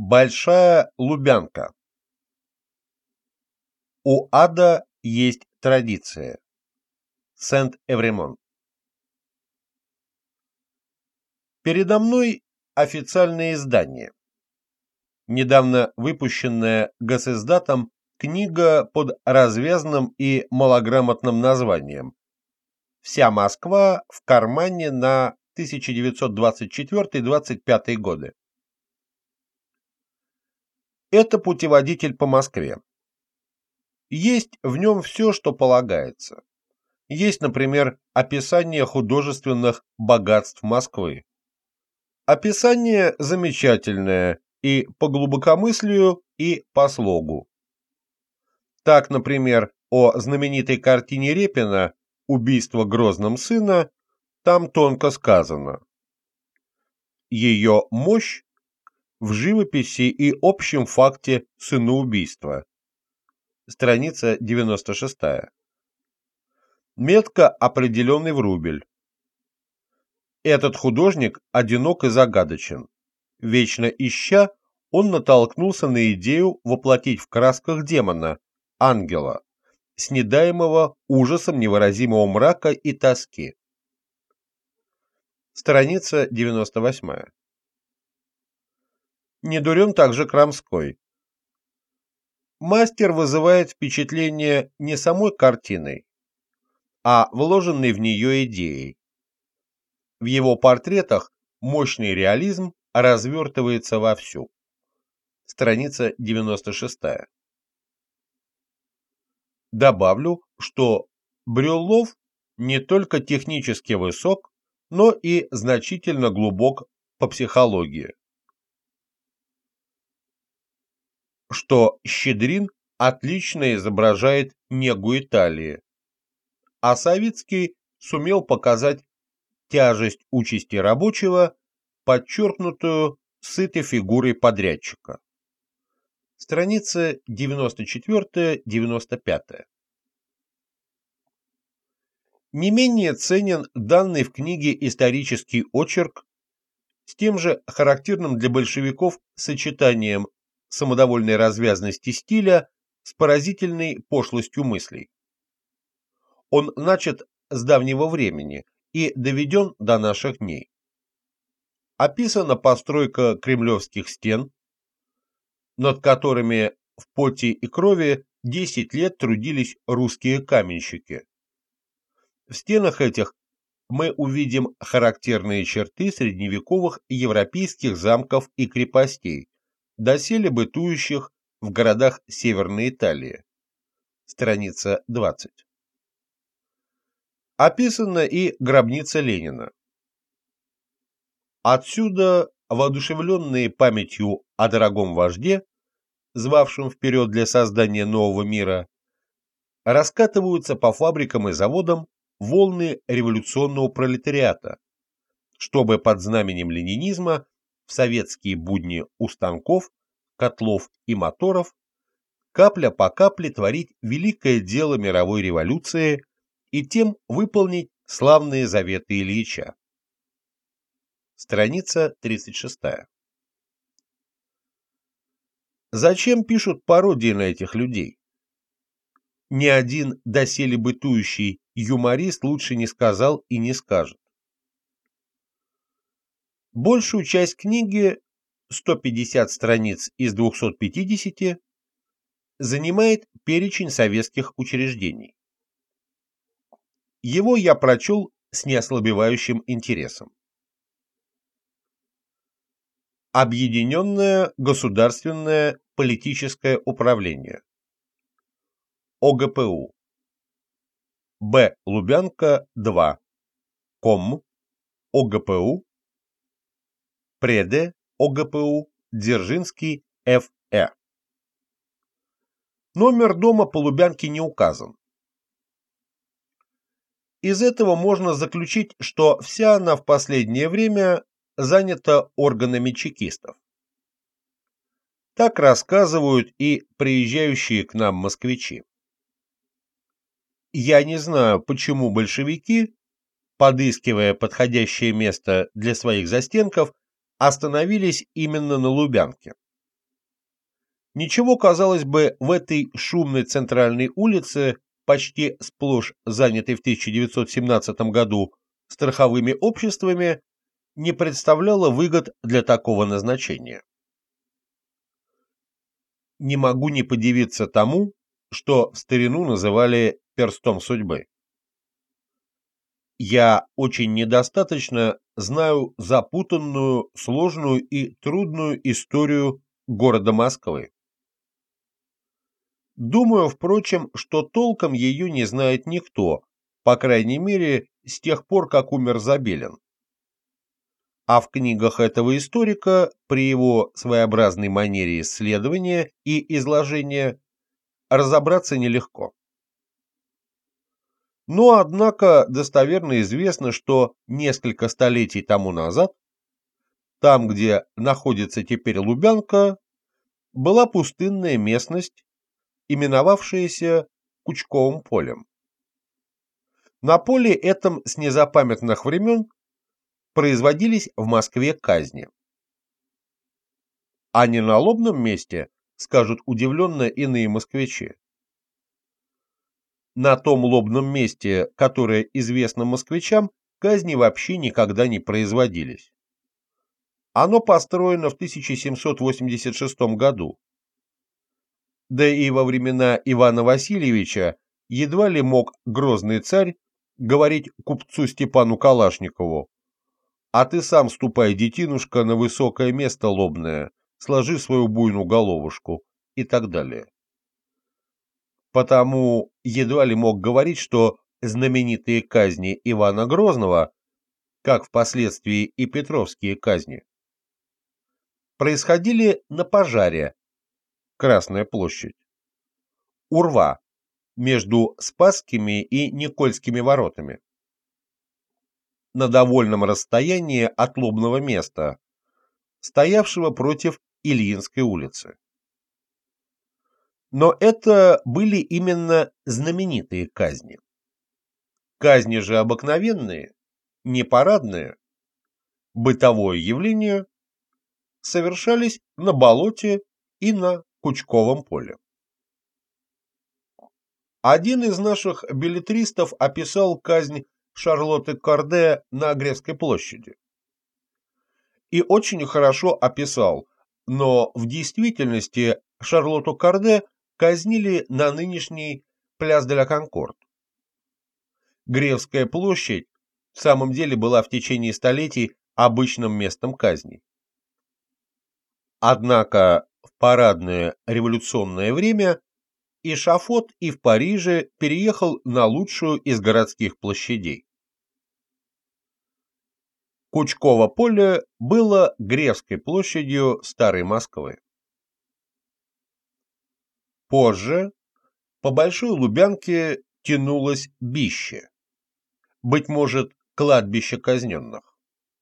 Большая Лубянка. У ада есть традиция. Сент-Эвремон. Передо мной официальное издание. Недавно выпущенная Госиздатом книга под развязным и малограмотным названием «Вся Москва в кармане на 1924-25 годы». Это путеводитель по Москве. Есть в нем все, что полагается. Есть, например, описание художественных богатств Москвы. Описание замечательное и по глубокомыслию, и по слогу. Так, например, о знаменитой картине Репина «Убийство Грозным сына» там тонко сказано. Ее мощь в живописи и общем факте сыноубийства. Страница 96. Метко определенный в рубль. Этот художник одинок и загадочен. Вечно ища, он натолкнулся на идею воплотить в красках демона, ангела, снедаемого ужасом невыразимого мрака и тоски. Страница 98. Не дурен также Крамской. Мастер вызывает впечатление не самой картиной, а вложенной в нее идеей. В его портретах мощный реализм развертывается вовсю. Страница 96. Добавлю, что Брюллов не только технически высок, но и значительно глубок по психологии. Что Щедрин отлично изображает негу Италии, а Савицкий сумел показать тяжесть участи рабочего, подчеркнутую сытой фигурой подрядчика. Страницы 94-95. Не менее ценен данный в книге исторический очерк с тем же характерным для большевиков сочетанием самодовольной развязности стиля с поразительной пошлостью мыслей. Он начат с давнего времени и доведен до наших дней. Описана постройка кремлевских стен, над которыми в поте и крови 10 лет трудились русские каменщики. В стенах этих мы увидим характерные черты средневековых европейских замков и крепостей, доселе бытующих в городах Северной Италии. Страница 20. Описана и гробница Ленина. Отсюда, воодушевленные памятью о дорогом вожде, звавшем вперед для создания нового мира, раскатываются по фабрикам и заводам волны революционного пролетариата, чтобы под знаменем ленинизма в советские будни у станков, котлов и моторов капля по капле творить великое дело мировой революции и тем выполнить славные заветы Ильича. Страница 36. Зачем пишут пародии на этих людей? Ни один доселе бытующий юморист лучше не сказал и не скажет. Большую часть книги, 150 страниц из 250, занимает перечень советских учреждений. Его я прочел с неослабевающим интересом. Объединенное государственное политическое управление. ОГПУ. Б. Лубянка, 2. Ком. ОГПУ. Преде. ОГПУ. Дзержинский, Ф.Э. Номер дома по Лубянке не указан. Из этого можно заключить, что вся она в последнее время занята органами чекистов. Так рассказывают и приезжающие к нам москвичи. Я не знаю, почему большевики, подыскивая подходящее место для своих застенков, остановились именно на Лубянке. Ничего, казалось бы, в этой шумной центральной улице, почти сплошь занятой в 1917 году страховыми обществами, не представляло выгод для такого назначения. Не могу не подивиться тому, что в старину называли перстом судьбы. Я очень недостаточно знаю запутанную, сложную и трудную историю города Москвы. Думаю, впрочем, что толком ее не знает никто, по крайней мере, с тех пор, как умер Забелин. А в книгах этого историка, при его своеобразной манере исследования и изложения, разобраться нелегко. Но, однако, достоверно известно, что несколько столетий тому назад, там, где находится теперь Лубянка, была пустынная местность, именовавшаяся Кучковым полем. На поле этом с незапамятных времен производились в Москве казни. А не на лобном месте, скажут удивленно иные москвичи. На том лобном месте, которое известно москвичам, казни вообще никогда не производились. Оно построено в 1786 году. Да и во времена Ивана Васильевича едва ли мог грозный царь говорить купцу Степану Калашникову: «А ты сам ступай, детинушка, на высокое место лобное, сложи свою буйную головушку», и так далее. Потому едва ли мог говорить, что знаменитые казни Ивана Грозного, как впоследствии и петровские казни, происходили на Пожаре, Красная площадь, у рва между Спасскими и Никольскими воротами, на довольном расстоянии от лобного места, стоявшего против Ильинской улицы. Но это были именно знаменитые казни. Казни же обыкновенные, непарадные, бытовое явление, совершались на болоте и на Кучковом поле. Один из наших беллетристов описал казнь Шарлотты Корде на Гревской площади. И очень хорошо описал, но в действительности Шарлотту Корде казнили на нынешней Пляс де ла Конкорд. Гревская площадь в самом деле была в течение столетий обычным местом казней. Однако в парадное революционное время эшафот и в Париже переехал на лучшую из городских площадей. Кучково поле было Гревской площадью Старой Москвы. Позже по Большой Лубянке тянулось бище, быть может, кладбище казненных.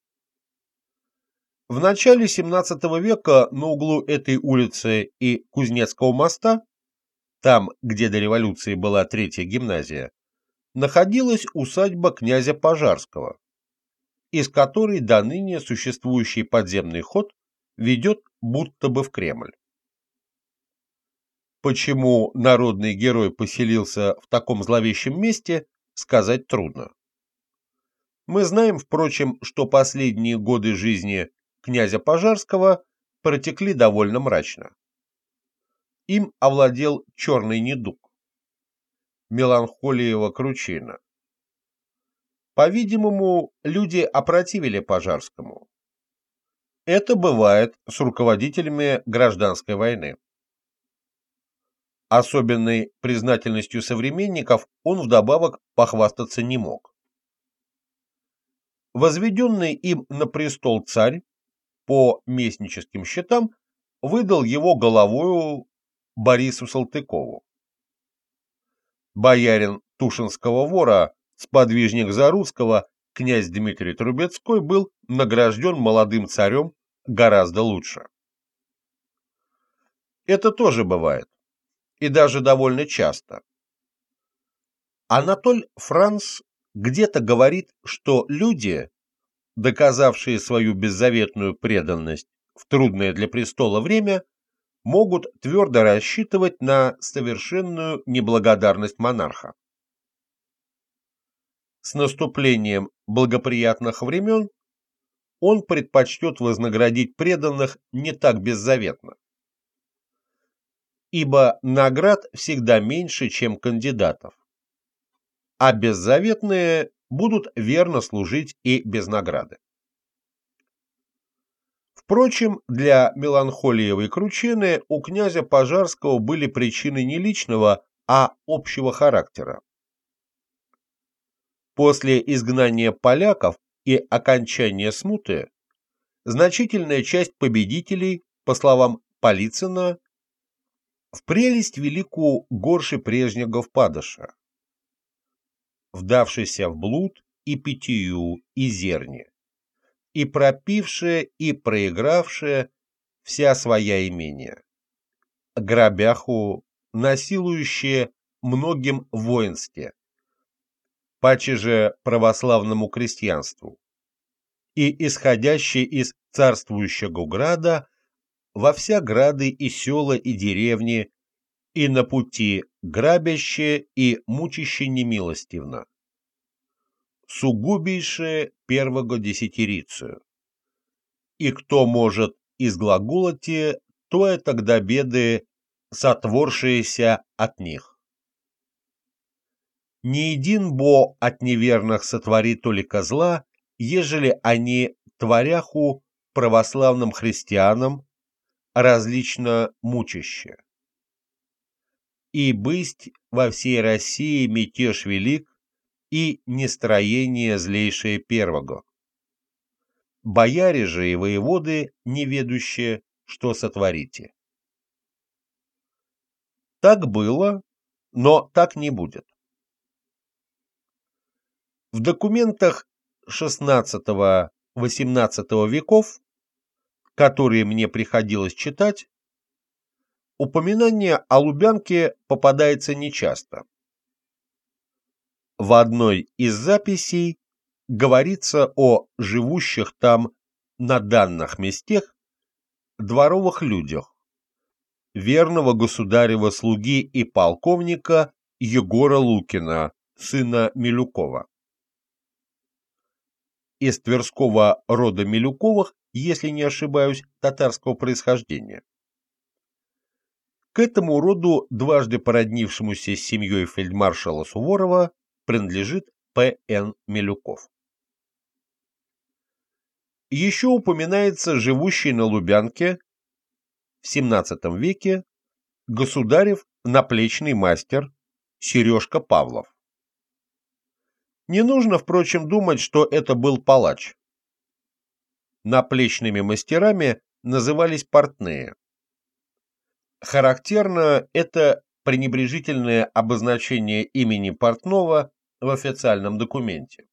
В начале XVII века на углу этой улицы и Кузнецкого моста, там, где до революции была третья гимназия, находилась усадьба князя Пожарского, из которой до ныне существующий подземный ход ведет будто бы в Кремль. Почему народный герой поселился в таком зловещем месте, сказать трудно. Мы знаем, впрочем, что последние годы жизни князя Пожарского протекли довольно мрачно. Им овладел черный недуг, меланхолиева кручина. По-видимому, люди опротивили Пожарскому. Это бывает с руководителями гражданской войны. Особенной признательностью современников он вдобавок похвастаться не мог. Возведенный им на престол царь, по местническим счетам, выдал его головою Борису Салтыкову. Боярин Тушинского вора, сподвижник Заруцкого, князь Дмитрий Трубецкой был награжден молодым царем гораздо лучше. Это тоже бывает. И даже довольно часто. Анатоль Франц где-то говорит, что люди, доказавшие свою беззаветную преданность в трудное для престола время, могут твердо рассчитывать на совершенную неблагодарность монарха. С наступлением благоприятных времен он предпочтет вознаградить преданных не так беззаветно, ибо наград всегда меньше, чем кандидатов, а беззаветные будут верно служить и без награды. Впрочем, для меланхолиевой кручины у князя Пожарского были причины не личного, а общего характера. После изгнания поляков и окончания смуты значительная часть победителей, по словам Полицына, в прелесть великую горше прежнего впадыша, вдавшийся в блуд и питью и зерни, и пропившие и проигравшие вся своя имения, грабяху, насилующие многим в воинстве, паче же православному крестьянству, и исходящие из царствующего града во вся грады и села и деревни, и на пути грабяще и мучище немилостивно, сугубейшее первого десятирицию. И кто может изглаголати, то и тогда беды, сотворшиеся от них. Ни един бо от неверных сотворит только зла, ежели они творяху православным христианам различно мучаще. И бысть во всей России мятеж велик, и нестроение злейшее первого. Бояре же и воеводы, неведущие, что сотворите. Так было, но так не будет. В документах XVI-XVIII веков, которые мне приходилось читать, упоминание о Лубянке попадается нечасто. В одной из записей говорится о живущих там на данных местах дворовых людях, верного государева слуги и полковника Егора Лукина, сына Милюкова. Из Тверского рода Милюковых, если не ошибаюсь, татарского происхождения. К этому роду, дважды породнившемуся с семьей фельдмаршала Суворова, принадлежит П.Н. Милюков. Еще упоминается живущий на Лубянке в XVII веке государев наплечный мастер Сережка Павлов. Не нужно, впрочем, думать, что это был палач. Наплечными мастерами назывались портные. Характерно это пренебрежительное обозначение имени портного в официальном документе.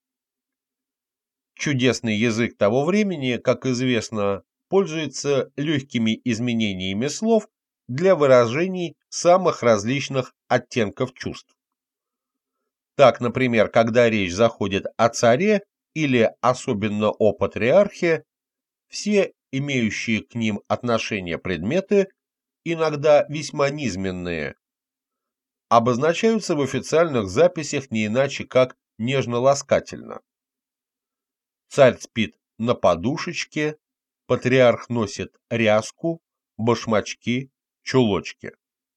Чудесный язык того времени, как известно, пользуется легкими изменениями слов для выражений самых различных оттенков чувств. Так, например, когда речь заходит о царе или особенно о патриархе, все имеющие к ним отношение предметы, иногда весьма низменные, обозначаются в официальных записях не иначе как нежно-ласкательно. Царь спит на подушечке, патриарх носит ряску, башмачки, чулочки.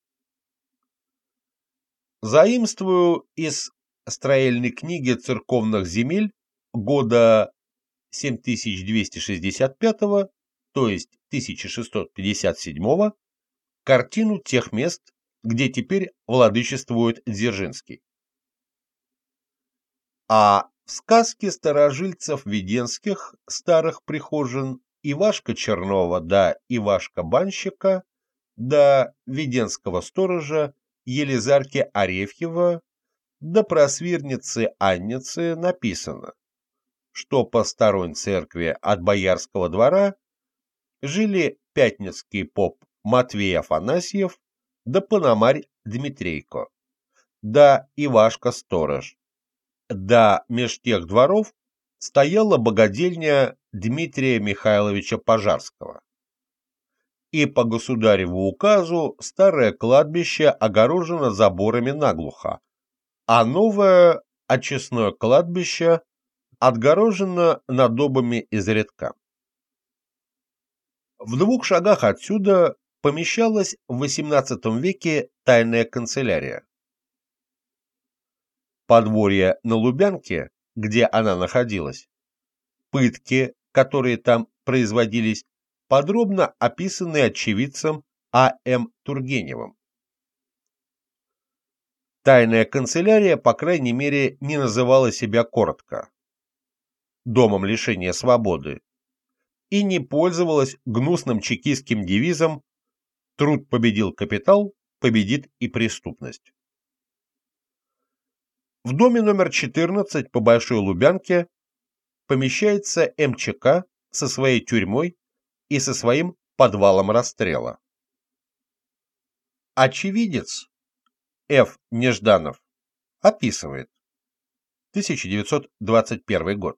Заимствую из строельной книги церковных земель года 7265, то есть 1657, картину тех мест, где теперь владычествует Дзержинский. А в сказке старожильцев Веденских старых прихожин Ивашка Чернова да Ивашка Банщика да Веденского сторожа Елизарки Арефьева да просвирницы Анницы написано, что по старой церкви от Боярского двора жили пятницкий поп Матвей Афанасьев да Пономарь Дмитрейко, да Ивашка-сторож, да меж тех дворов стояла богадельня Дмитрия Михайловича Пожарского. и по государеву указу старое кладбище огорожено заборами наглухо, а новое очистное кладбище отгорожено надобами изредка. В 2 шагах отсюда помещалась в XVIII веке тайная канцелярия. Подворье на Лубянке, где она находилась, пытки, которые там производились, подробно описаны очевидцем А.М. Тургеневым. Тайная канцелярия, по крайней мере, не называла себя коротко «домом лишения свободы» и не пользовалась гнусным чекистским девизом «Труд победил капитал, победит и преступность». В доме номер 14 по Большой Лубянке помещается МЧК со своей тюрьмой и со своим подвалом расстрела. Очевидец Ф. Нежданов описывает 1921 год.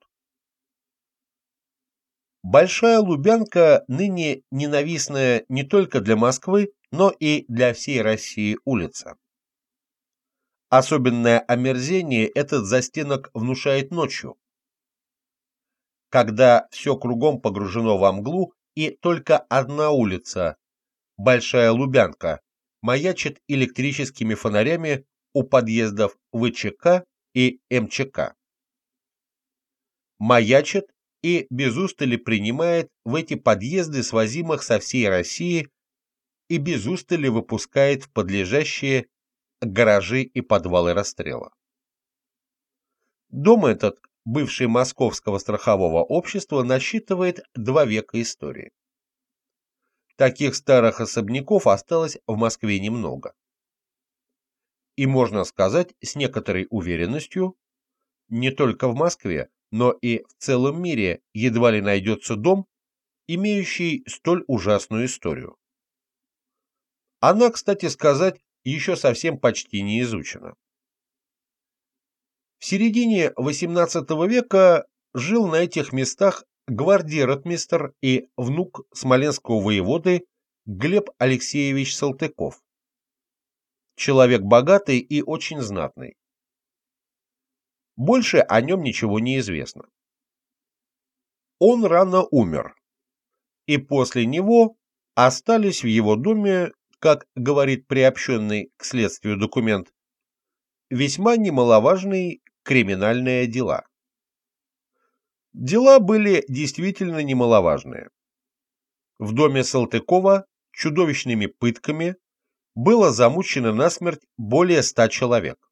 Большая Лубянка ныне ненавистная не только для Москвы, но и для всей России улица. Особенное омерзение этот застенок внушает ночью, когда все кругом погружено во мглу, и только одна улица, Большая Лубянка, маячит электрическими фонарями у подъездов ВЧК и МЧК. Маячит и без устали принимает в эти подъезды свозимых со всей России и без устали выпускает в подлежащие гаражи и подвалы расстрела. Дом этот, бывший Московского страхового общества, насчитывает 2 века истории. Таких старых особняков осталось в Москве немного. И можно сказать с некоторой уверенностью, не только в Москве, но и в целом мире едва ли найдется дом, имеющий столь ужасную историю. Она, кстати сказать, еще совсем почти не изучена. В середине XVIII века жил на этих местах гвардии-ротмистр и внук смоленского воеводы Глеб Алексеевич Салтыков. Человек богатый и очень знатный. Больше о нем ничего не известно. Он рано умер, и после него остались в его доме, как говорит приобщенный к следствию документ, весьма немаловажные криминальные дела. Дела были действительно немаловажные. В доме Салтыкова чудовищными пытками было замучено насмерть более 100 человек.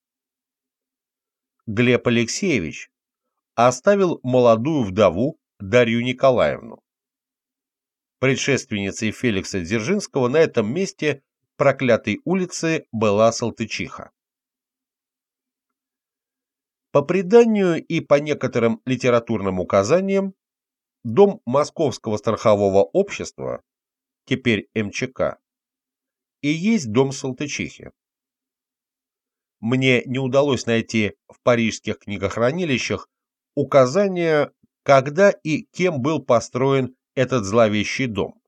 Глеб Алексеевич оставил молодую вдову Дарью Николаевну. Предшественницей Феликса Дзержинского на этом месте проклятой улицы была Салтычиха. По преданию и по некоторым литературным указаниям, дом Московского страхового общества, теперь МЧК, и есть дом Салтычихи. Мне не удалось найти в парижских книгохранилищах указания, когда и кем был построен этот зловещий дом.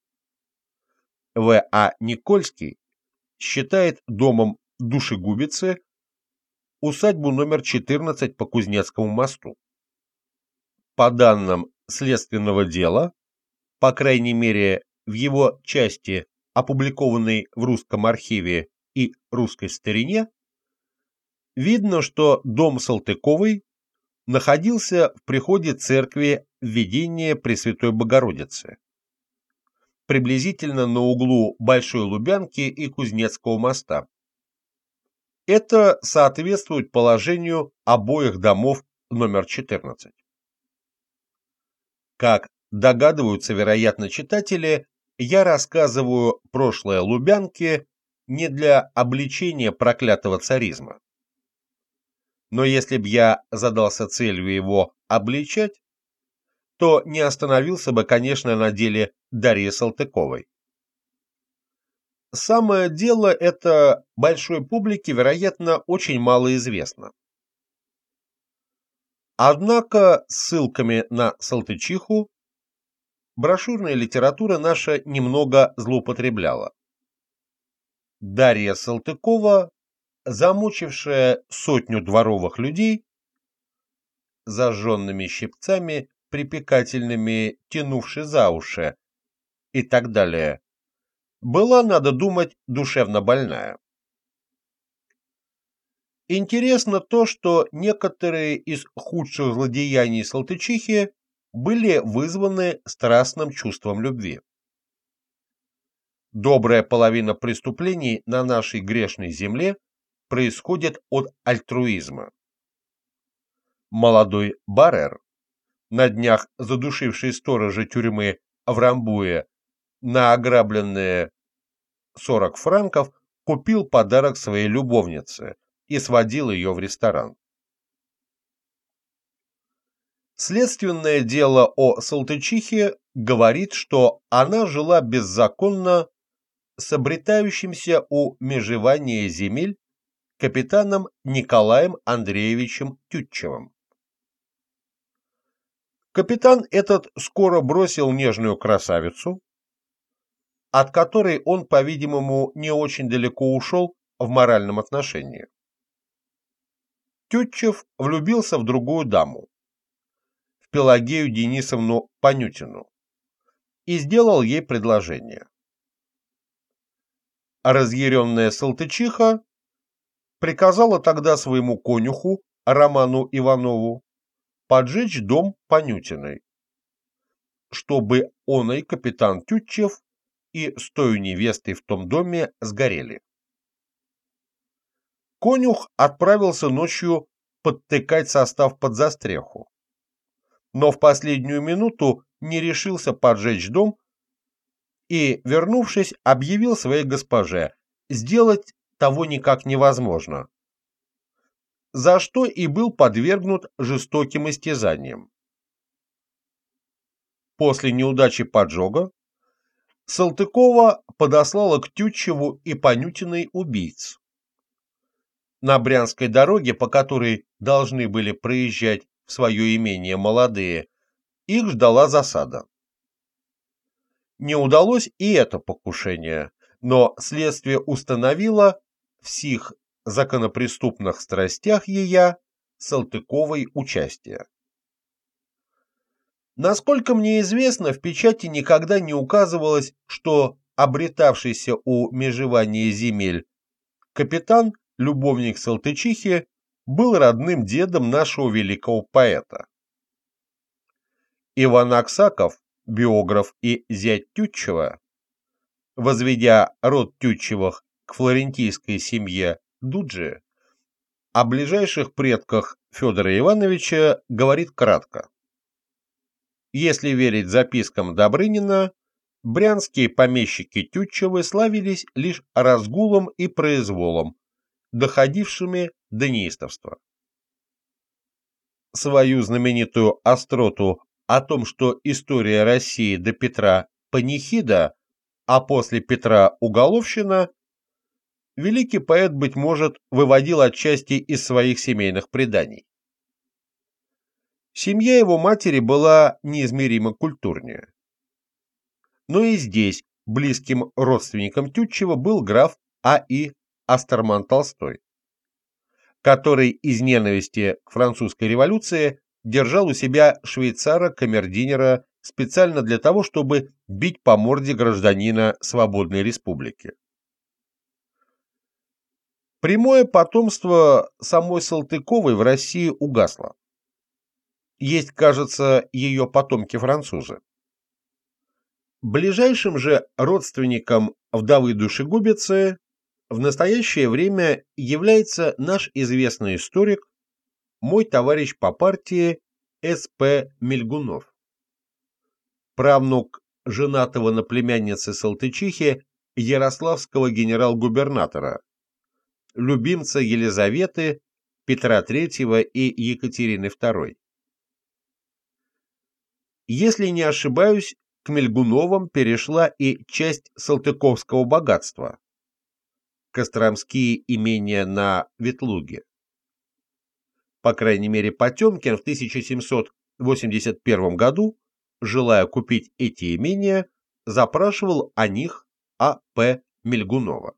В.А. Никольский считает домом душегубицы усадьбу номер 14 по Кузнецкому мосту. По данным следственного дела, по крайней мере в его части, опубликованной в Русском архиве и Русской старине, видно, что дом Салтыковой находился в приходе церкви Введения Пресвятой Богородицы, приблизительно на углу Большой Лубянки и Кузнецкого моста. Это соответствует положению обоих домов номер 14. Как догадываются, вероятно, читатели, я рассказываю прошлое Лубянки не для обличения проклятого царизма. Но если б я задался целью его обличать, то не остановился бы, конечно, на деле Дарьи Салтыковой. Самое дело это большой публике, вероятно, очень мало известно. Однако ссылками на Салтычиху брошюрная литература наша немного злоупотребляла. Дарья Салтыкова, замучившая сотню дворовых людей, зажженными щипцами, припекательными, тянувши за уши и так далее, была, надо думать, душевно больная. Интересно то, что некоторые из худших злодеяний Салтычихи были вызваны страстным чувством любви. Добрая половина преступлений на нашей грешной земле происходит от альтруизма. Молодой Баррер, на днях задушивший сторожа тюрьмы в Рамбуе на ограбленные 40 франков, купил подарок своей любовнице и сводил ее в ресторан. Следственное дело о Салтычихе говорит, что она жила беззаконно с обретающимся у межевания земель капитаном Николаем Андреевичем Тютчевым. Капитан этот скоро бросил нежную красавицу, от которой он, по-видимому, не очень далеко ушел в моральном отношении. Тютчев влюбился в другую даму, в Пелагею Денисовну Панютину, и сделал ей предложение. Разъяренная Салтычиха приказала тогда своему конюху Роману Иванову поджечь дом Панютиной, чтобы оной капитан Тютчев и с той невестой в том доме сгорели. Конюх отправился ночью подтыкать состав под застреху, но в последнюю минуту не решился поджечь дом и, вернувшись, объявил своей госпоже: сделать того никак невозможно, за что и был подвергнут жестоким истязаниям. После неудачи поджога Салтыкова подослала к Тютчеву и Панютиной убийц. На Брянской дороге, по которой должны были проезжать в свое имение молодые, их ждала засада. Не удалось и это покушение, но следствие установило в сих законопреступных страстях ея Салтыковой участие. Насколько мне известно, в печати никогда не указывалось, что обретавшийся у межевания земель капитан, любовник Салтычихи, был родным дедом нашего великого поэта. Иван Аксаков, биограф и зять Тютчева, возведя род Тютчевых к флорентийской семье Дуджи, о ближайших предках Федора Ивановича говорит кратко. Если верить запискам Добрынина, брянские помещики Тютчевы славились лишь разгулом и произволом, доходившими до неистовства. Свою знаменитую остроту о том, что история России до Петра панихида, а после Петра уголовщина, великий поэт, быть может, выводил отчасти из своих семейных преданий. Семья его матери была неизмеримо культурнее. Но и здесь близким родственником Тютчева был граф А.И. Астерман Толстой, который из ненависти к французской революции держал у себя швейцара-камердинера специально для того, чтобы бить по морде гражданина свободной республики. Прямое потомство самой Салтыковой в России угасло. Есть, кажется, ее потомки-французы. Ближайшим же родственником вдовы душегубицы в настоящее время является наш известный историк, мой товарищ по партии С.П. Мельгунов, правнук женатого на племяннице Салтычихи ярославского генерал-губернатора, любимца Елизаветы, Петра III и Екатерины II. Если не ошибаюсь, к Мельгуновым перешла и часть салтыковского богатства, костромские имения на Ветлуге. По крайней мере, Потемкин в 1781 году желая купить эти имения, запрашивал о них А.П. Мельгунова.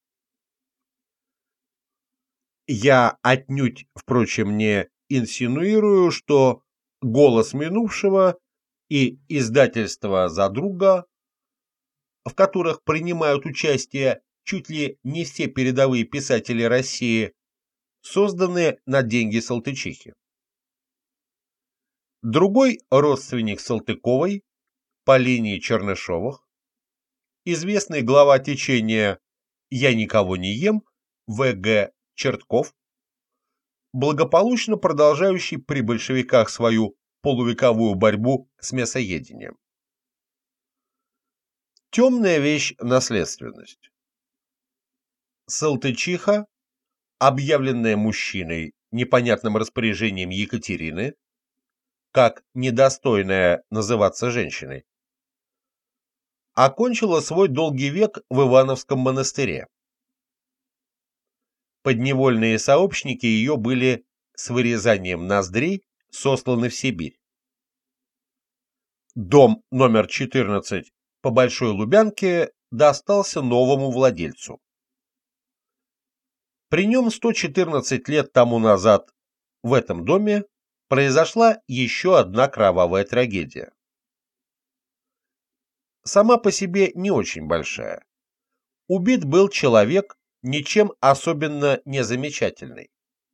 Я отнюдь, впрочем, не инсинуирую, что «Голос минувшего» и издательство «За друга», в которых принимают участие чуть ли не все передовые писатели России, созданы на деньги Салтычихи. Другой родственник Салтыковой по линии Чернышовых, известный глава течения «Я никого не ем» В.Г. Чертков, благополучно продолжающий при большевиках свою полувековую борьбу с мясоедением. Темная вещь – наследственность. Салтычиха, объявленная мужчиной непонятным распоряжением Екатерины, как недостойная называться женщиной, окончила свой долгий век в Ивановском монастыре. Подневольные сообщники ее были с вырезанием ноздрей сосланы в Сибирь. Дом номер 14 по Большой Лубянке достался новому владельцу. При нем 114 лет тому назад в этом доме произошла еще одна кровавая трагедия. Сама по себе не очень большая. Убит был человек, ничем особенно не замечательный.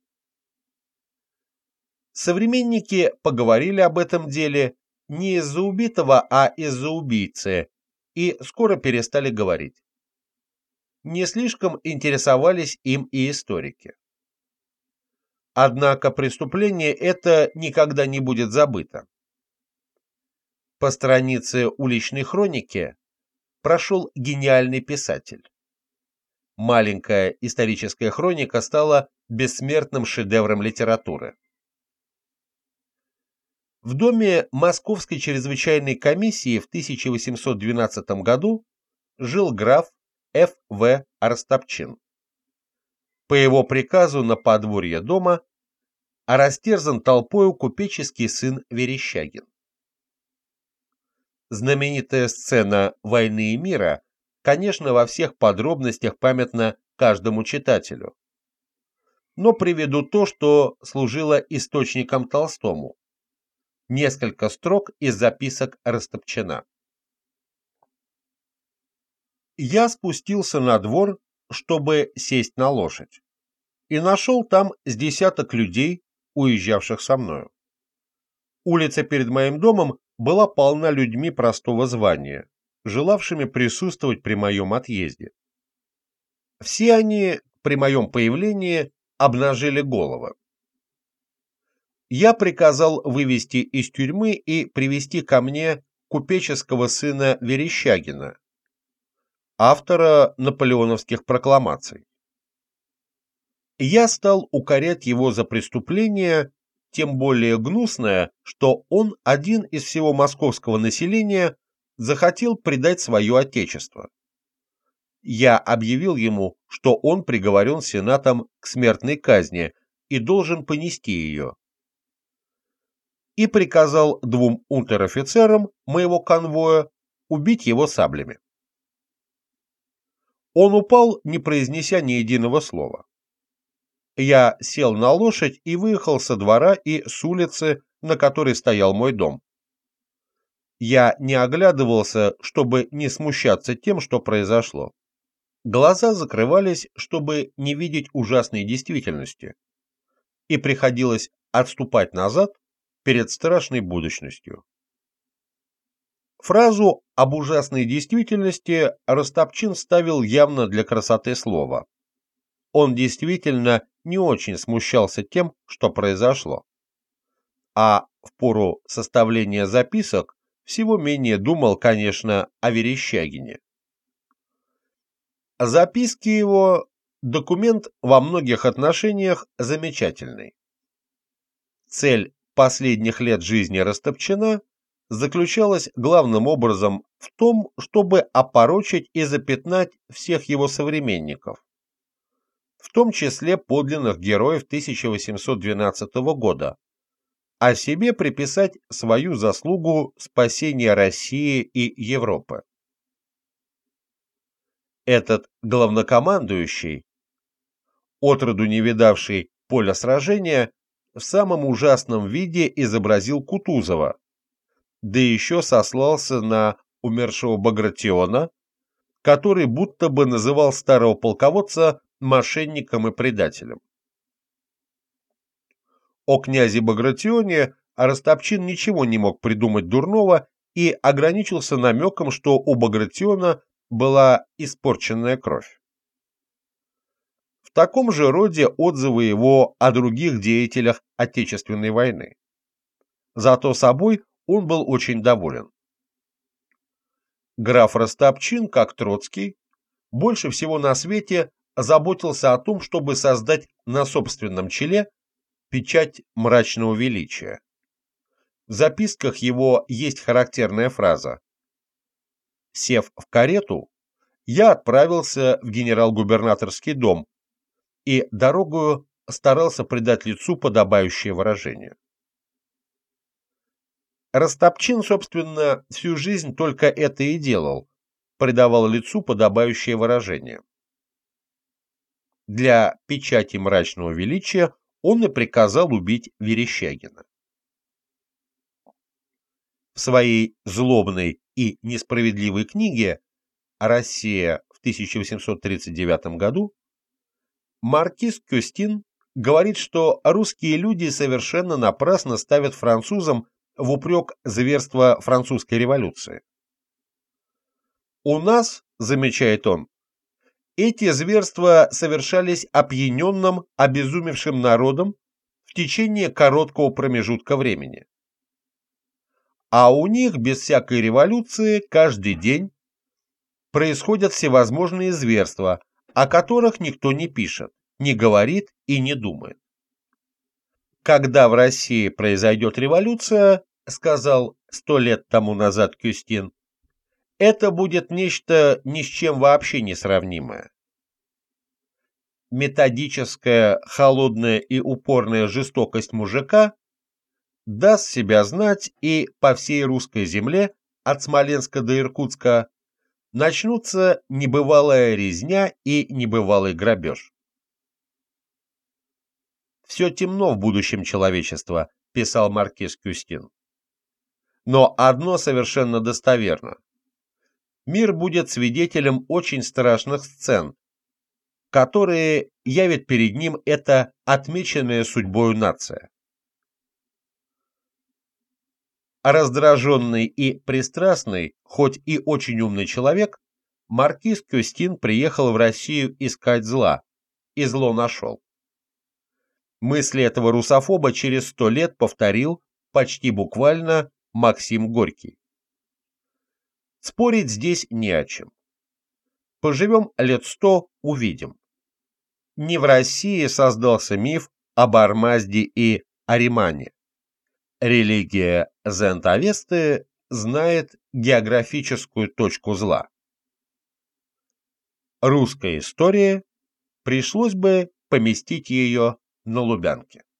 Современники поговорили об этом деле не из-за убитого, а из-за убийцы, и скоро перестали говорить. Не слишком интересовались им и историки. Однако преступление это никогда не будет забыто. По странице уличной хроники прошел гениальный писатель. Маленькая историческая хроника стала бессмертным шедевром литературы. В доме Московской чрезвычайной комиссии в 1812 году жил граф Ф.В. Растопчин. По его приказу на подворье дома растерзан толпою купеческий сын Верещагин. Знаменитая сцена «Войны и мира», конечно, во всех подробностях памятна каждому читателю. Но приведу то, что служило источником Толстому. Несколько строк из записок Растопчина. Я спустился на двор, чтобы сесть на лошадь, и нашел там с десяток людей, уезжавших со мною. Улица перед моим домом была полна людьми простого звания, желавшими присутствовать при моем отъезде. Все они при моем появлении обнажили головы. Я приказал вывести из тюрьмы и привести ко мне купеческого сына Верещагина, автора наполеоновских прокламаций. Я стал укорять его за преступление, тем более гнусное, что он один из всего московского населения захотел предать свое отечество. Я объявил ему, что он приговорен Сенатом к смертной казни и должен понести ее. И приказал двум унтер-офицерам моего конвоя убить его саблями. Он упал, не произнеся ни единого слова. Я сел на лошадь и выехал со двора и с улицы, на которой стоял мой дом. Я не оглядывался, чтобы не смущаться тем, что произошло. Глаза закрывались, чтобы не видеть ужасной действительности, и приходилось отступать назад перед страшной будущностью. Фразу об ужасной действительности Растопчин ставил явно для красоты слова. Он действительно не очень смущался тем, что произошло. А в пору составления записок всего менее думал, конечно, о Верещагине. Записки его – документ во многих отношениях замечательный. Цель последних лет жизни Растопчина заключалась главным образом в том, чтобы опорочить и запятнать всех его современников, в том числе подлинных героев 1812 года, а себе приписать свою заслугу спасения России и Европы. Этот главнокомандующий, отроду не видавший поля сражения, в самом ужасном виде изобразил Кутузова, да еще сослался на умершего Багратиона, который будто бы называл старого полководца мошенником и предателем. О князе Багратионе Растопчин ничего не мог придумать дурного и ограничился намеком, что у Багратиона была испорченная кровь. В таком же роде отзывы его о других деятелях Отечественной войны. Зато собой он был очень доволен. Граф Растопчин, как Троцкий, больше всего на свете заботился о том, чтобы создать на собственном челе печать мрачного величия. В записках его есть характерная фраза: «Сев в карету, я отправился в генерал-губернаторский дом и дорогою старался придать лицу подобающее выражение». Растопчин, собственно, всю жизнь только это и делал, придавал лицу подобающее выражение. Для печати мрачного величия он и приказал убить Верещагина. В своей злобной и несправедливой книге «Россия в 1839 году» маркиз Кюстин говорит, что русские люди совершенно напрасно ставят французам в упрек зверства французской революции. «У нас, — замечает он, — эти зверства совершались опьяненным, обезумевшим народом в течение короткого промежутка времени. А у них без всякой революции каждый день происходят всевозможные зверства, о которых никто не пишет, не говорит и не думает. Когда в России произойдет революция, — сказал 100 лет тому назад Кюстин, — это будет нечто ни с чем вообще не сравнимое. Методическая, холодная и упорная жестокость мужика даст себя знать, и по всей русской земле, от Смоленска до Иркутска, начнутся небывалая резня и небывалый грабеж. «Все темно в будущем человечества», — писал маркиз Кюстин. «Но одно совершенно достоверно. Мир будет свидетелем очень страшных сцен, которые явит перед ним эта отмеченная судьбою нация». Раздраженный и пристрастный, хоть и очень умный человек, маркиз Кюстин приехал в Россию искать зла, и зло нашел. Мысли этого русофоба через 100 лет повторил почти буквально Максим Горький. Спорить здесь не о чем. Поживем лет 100 — увидим. Не в России создался миф об Армазде и Аримане. Религия Зентавесты знает географическую точку зла. Русской истории пришлось бы поместить ее на Лубянке.